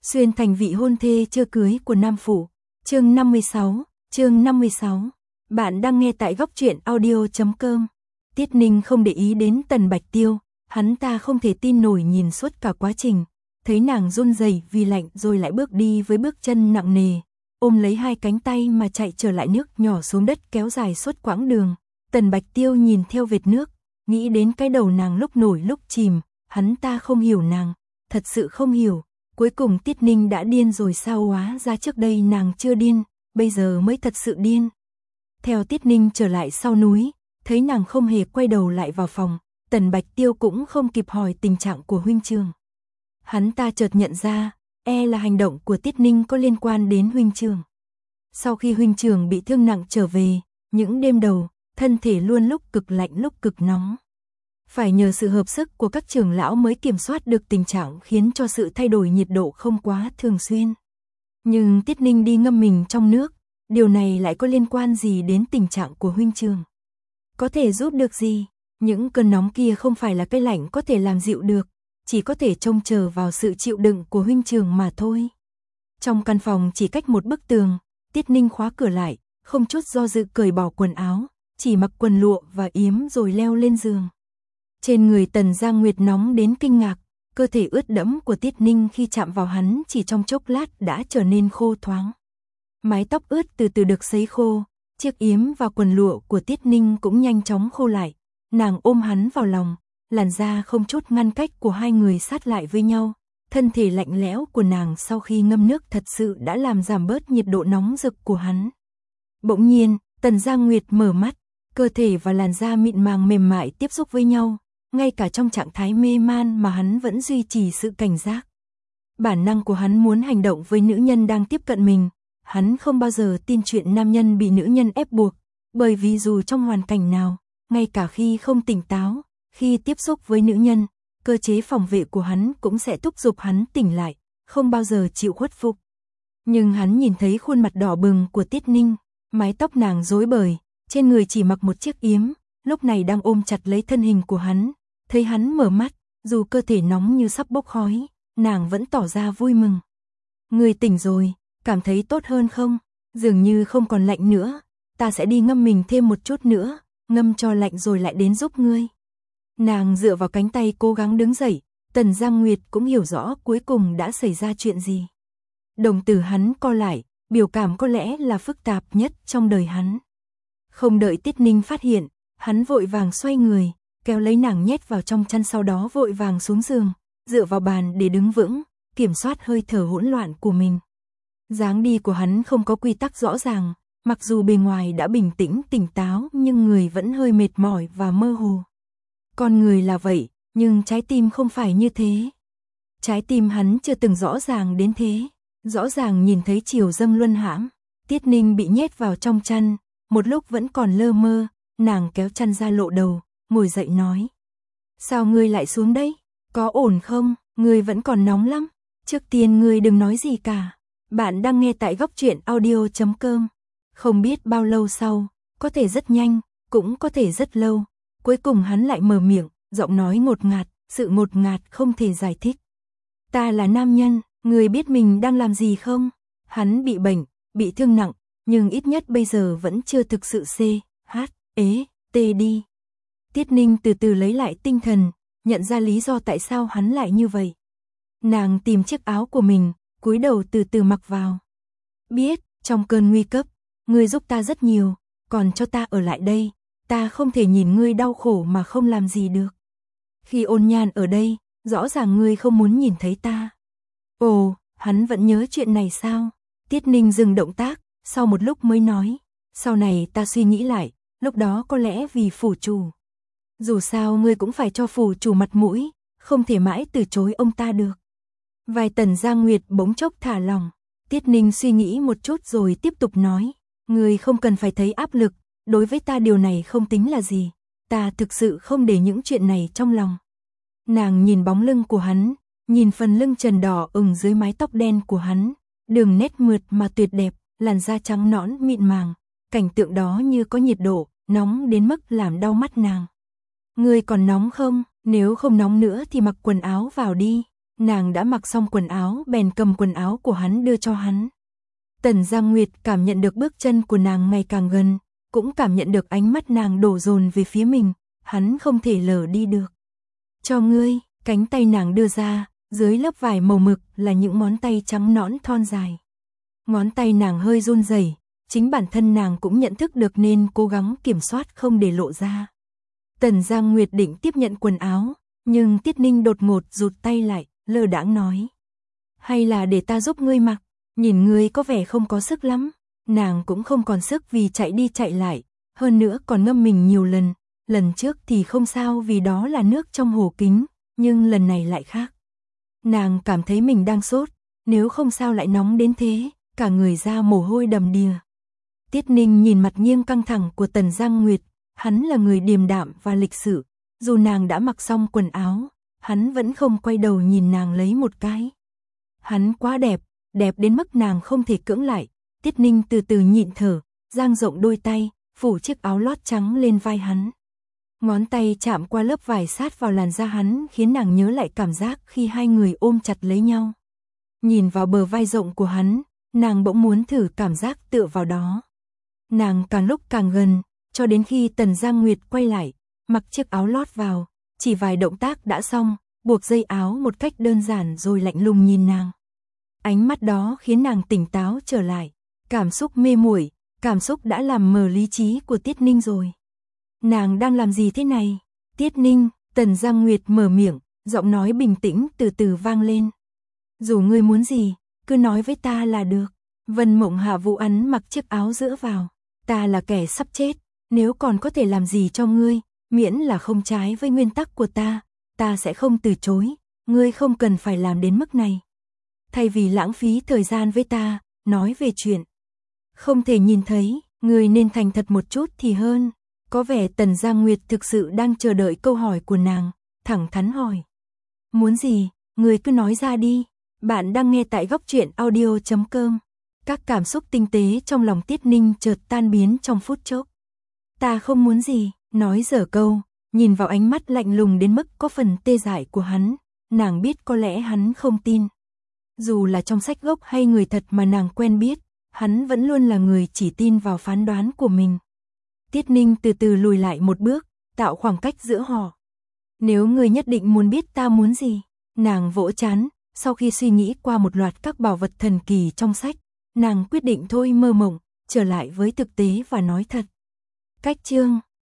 xuyên thành vị hôn thê chưa cưới của nam phụ. Chương 56. Bạn đang nghe tại góc truyện audio.com. Tiết Ninh không để ý đến Tần Bạch Tiêu, hắn ta không thể tin nổi nhìn suốt cả quá trình, thấy nàng run rẩy vì lạnh rồi lại bước đi với bước chân nặng nề, ôm lấy hai cánh tay mà chạy trở lại nước nhỏ xuống đất kéo dài suốt quãng đường. Tần Bạch Tiêu nhìn theo vệt nước, nghĩ đến cái đầu nàng lúc nổi lúc chìm, hắn ta không hiểu nàng, thật sự không hiểu. Cuối cùng Tiết Ninh đã điên rồi sao, hóa ra trước đây nàng chưa điên, bây giờ mới thật sự điên. Theo Tiết Ninh trở lại sau núi, thấy nàng không hề quay đầu lại vào phòng, Tần Bạch Tiêu cũng không kịp hỏi tình trạng của huynh trưởng. Hắn ta chợt nhận ra, là hành động của Tiết Ninh có liên quan đến huynh trưởng. Sau khi huynh trưởng bị thương nặng trở về, những đêm đầu, thân thể luôn lúc cực lạnh lúc cực nóng. Phải nhờ sự hợp sức của các trưởng lão mới kiểm soát được tình trạng, khiến cho sự thay đổi nhiệt độ không quá thường xuyên. Nhưng Tiết Ninh đi ngâm mình trong nước, điều này lại có liên quan gì đến tình trạng của huynh trưởng? Có thể giúp được gì? Những cơn nóng kia không phải là cái lạnh có thể làm dịu được, chỉ có thể trông chờ vào sự chịu đựng của huynh trưởng mà thôi. Trong căn phòng chỉ cách một bức tường, Tiết Ninh khóa cửa lại, không chút do dự cởi bỏ quần áo, chỉ mặc quần lụa và yếm rồi leo lên giường. Trên người Tần Giang Nguyệt nóng đến kinh ngạc, cơ thể ướt đẫm của Tiết Ninh khi chạm vào hắn chỉ trong chốc lát đã trở nên khô thoáng. Mái tóc ướt từ từ được sấy khô, chiếc yếm và quần lụa của Tiết Ninh cũng nhanh chóng khô lại. Nàng ôm hắn vào lòng, làn da không chút ngăn cách của hai người sát lại với nhau. Thân thể lạnh lẽo của nàng sau khi ngâm nước thật sự đã làm giảm bớt nhiệt độ nóng rực của hắn. Bỗng nhiên, Tần Giang Nguyệt mở mắt, cơ thể và làn da mịn màng mềm mại tiếp xúc với nhau. Ngay cả trong trạng thái mê man mà hắn vẫn duy trì sự cảnh giác. Bản năng của hắn muốn hành động với nữ nhân đang tiếp cận mình. Hắn không bao giờ tin chuyện nam nhân bị nữ nhân ép buộc, bởi vì dù trong hoàn cảnh nào, ngay cả khi không tỉnh táo, khi tiếp xúc với nữ nhân, cơ chế phòng vệ của hắn cũng sẽ thúc giục hắn tỉnh lại, không bao giờ chịu khuất phục. Nhưng hắn nhìn thấy khuôn mặt đỏ bừng của Tiết Ninh, mái tóc nàng rối bời, trên người chỉ mặc một chiếc yếm, lúc này đang ôm chặt lấy thân hình của hắn. Thấy hắn mở mắt, dù cơ thể nóng như sắp bốc khói, nàng vẫn tỏ ra vui mừng. Ngươi tỉnh rồi, cảm thấy tốt hơn không? Dường như không còn lạnh nữa, ta sẽ đi ngâm mình thêm một chút nữa, ngâm cho lạnh rồi lại đến giúp ngươi. Nàng dựa vào cánh tay cố gắng đứng dậy, Tần Giang Nguyệt cũng hiểu rõ cuối cùng đã xảy ra chuyện gì. Đồng tử hắn co lại, biểu cảm có lẽ là phức tạp nhất trong đời hắn. Không đợi Tiết Ninh phát hiện, hắn vội vàng xoay người, kéo lấy nàng nhét vào trong chăn, sau đó vội vàng xuống giường, dựa vào bàn để đứng vững, kiểm soát hơi thở hỗn loạn của mình. Dáng đi của hắn không có quy tắc rõ ràng, mặc dù bề ngoài đã bình tĩnh tỉnh táo nhưng người vẫn hơi mệt mỏi và mơ hồ. Con người là vậy, nhưng trái tim không phải như thế. Trái tim hắn chưa từng rõ ràng đến thế, rõ ràng nhìn thấy chiều dâng luân hãm. Tiết Ninh bị nhét vào trong chăn, một lúc vẫn còn lơ mơ, nàng kéo chăn ra lộ đầu, ngồi dậy nói. Sao ngươi lại xuống đấy? Có ổn không? Ngươi vẫn còn nóng lắm. Trước tiên ngươi đừng nói gì cả. Bạn đang nghe tại góc truyện audio.com. Không biết bao lâu sau, có thể rất nhanh, cũng có thể rất lâu. Cuối cùng hắn lại mở miệng, giọng nói ngột ngạt, sự ngột ngạt không thể giải thích. Ta là nam nhân, ngươi biết mình đang làm gì không? Hắn bị bệnh, bị thương nặng, nhưng ít nhất bây giờ vẫn chưa thực sự đi. Tiết Ninh từ từ lấy lại tinh thần, nhận ra lý do tại sao hắn lại như vậy. Nàng tìm chiếc áo của mình, cúi đầu từ từ mặc vào. Biết, trong cơn nguy cấp, ngươi giúp ta rất nhiều, còn cho ta ở lại đây, ta không thể nhìn ngươi đau khổ mà không làm gì được. Khi Ôn Nhan ở đây, rõ ràng ngươi không muốn nhìn thấy ta. Ồ, hắn vẫn nhớ chuyện này sao? Tiết Ninh dừng động tác, sau một lúc mới nói. Sau này ta suy nghĩ lại, lúc đó có lẽ vì phủ chủ. Dù sao ngươi cũng phải cho phủ chủ mặt mũi, không thể mãi từ chối ông ta được. Vai Tần Giang Nguyệt bỗng chốc thả lòng. Tiết Ninh suy nghĩ một chút rồi tiếp tục nói. Ngươi không cần phải thấy áp lực, đối với ta điều này không tính là gì. Ta thực sự không để những chuyện này trong lòng. Nàng nhìn bóng lưng của hắn, nhìn phần lưng trần đỏ ửng dưới mái tóc đen của hắn, đường nét mượt mà tuyệt đẹp, làn da trắng nõn mịn màng. Cảnh tượng đó như có nhiệt độ, nóng đến mức làm đau mắt nàng. Ngươi còn nóng không? Nếu không nóng nữa thì mặc quần áo vào đi. Nàng đã mặc xong quần áo bèn cầm quần áo của hắn đưa cho hắn. Tần Giang Nguyệt cảm nhận được bước chân của nàng ngày càng gần, cũng cảm nhận được ánh mắt nàng đổ dồn về phía mình, hắn không thể lờ đi được. Cho ngươi, cánh tay nàng đưa ra, dưới lớp vải màu mực là những ngón tay trắng nõn thon dài. Ngón tay nàng hơi run rẩy, chính bản thân nàng cũng nhận thức được nên cố gắng kiểm soát không để lộ ra. Tần Giang Nguyệt định tiếp nhận quần áo, nhưng Tiết Ninh đột ngột rụt tay lại, lơ đãng nói. Hay là để ta giúp ngươi mặc, nhìn ngươi có vẻ không có sức lắm. Nàng cũng không còn sức vì chạy đi chạy lại, hơn nữa còn ngâm mình nhiều lần trước thì không sao vì đó là nước trong hồ kính, nhưng lần này lại khác. Nàng cảm thấy mình đang sốt, nếu không sao lại nóng đến thế, cả người ra mồ hôi đầm đìa. Tiết Ninh nhìn mặt nghiêng căng thẳng của Tần Giang Nguyệt, hắn là người điềm đạm và lịch sự, dù nàng đã mặc xong quần áo, hắn vẫn không quay đầu nhìn nàng lấy một cái. Hắn quá đẹp, đẹp đến mức nàng không thể cưỡng lại. Tiết Ninh từ từ nhịn thở, dang rộng đôi tay, phủ chiếc áo lót trắng lên vai hắn. Ngón tay chạm qua lớp vải sát vào làn da hắn khiến nàng nhớ lại cảm giác khi hai người ôm chặt lấy nhau. Nhìn vào bờ vai rộng của hắn, nàng bỗng muốn thử cảm giác tựa vào đó. Nàng càng lúc càng gần, cho đến khi Tần Giang Nguyệt quay lại, mặc chiếc áo lót vào, chỉ vài động tác đã xong, buộc dây áo một cách đơn giản rồi lạnh lùng nhìn nàng. Ánh mắt đó khiến nàng tỉnh táo trở lại, cảm xúc mê muội, cảm xúc đã làm mờ lý trí của Tiết Ninh rồi. Nàng đang làm gì thế này? Tiết Ninh, Tần Giang Nguyệt mở miệng, giọng nói bình tĩnh từ từ vang lên. Dù ngươi muốn gì, cứ nói với ta là được. Vân Mộng Hạ Vũ Ấn mặc chiếc áo giữa vào. Ta là kẻ sắp chết, nếu còn có thể làm gì cho ngươi, miễn là không trái với nguyên tắc của ta sẽ không từ chối, ngươi không cần phải làm đến mức này. Thay vì lãng phí thời gian với ta, nói về chuyện không thể nhìn thấy, ngươi nên thành thật một chút thì hơn. Có vẻ Tần Giang Nguyệt thực sự đang chờ đợi câu hỏi của nàng, thẳng thắn hỏi. Muốn gì, ngươi cứ nói ra đi. Bạn đang nghe tại Góc Truyện Audio.com. Các cảm xúc tinh tế trong lòng Tiết Ninh chợt tan biến trong phút chốc. Ta không muốn gì, nói dở câu, nhìn vào ánh mắt lạnh lùng đến mức có phần tê dại của hắn, nàng biết có lẽ hắn không tin. Dù là trong sách gốc hay người thật mà nàng quen biết, hắn vẫn luôn là người chỉ tin vào phán đoán của mình. Tiết Ninh từ từ lùi lại một bước, tạo khoảng cách giữa họ. Nếu ngươi nhất định muốn biết ta muốn gì, nàng vỗ trán, sau khi suy nghĩ qua một loạt các bảo vật thần kỳ trong sách, nàng quyết định thôi mơ mộng, trở lại với thực tế và nói thật. Cách chương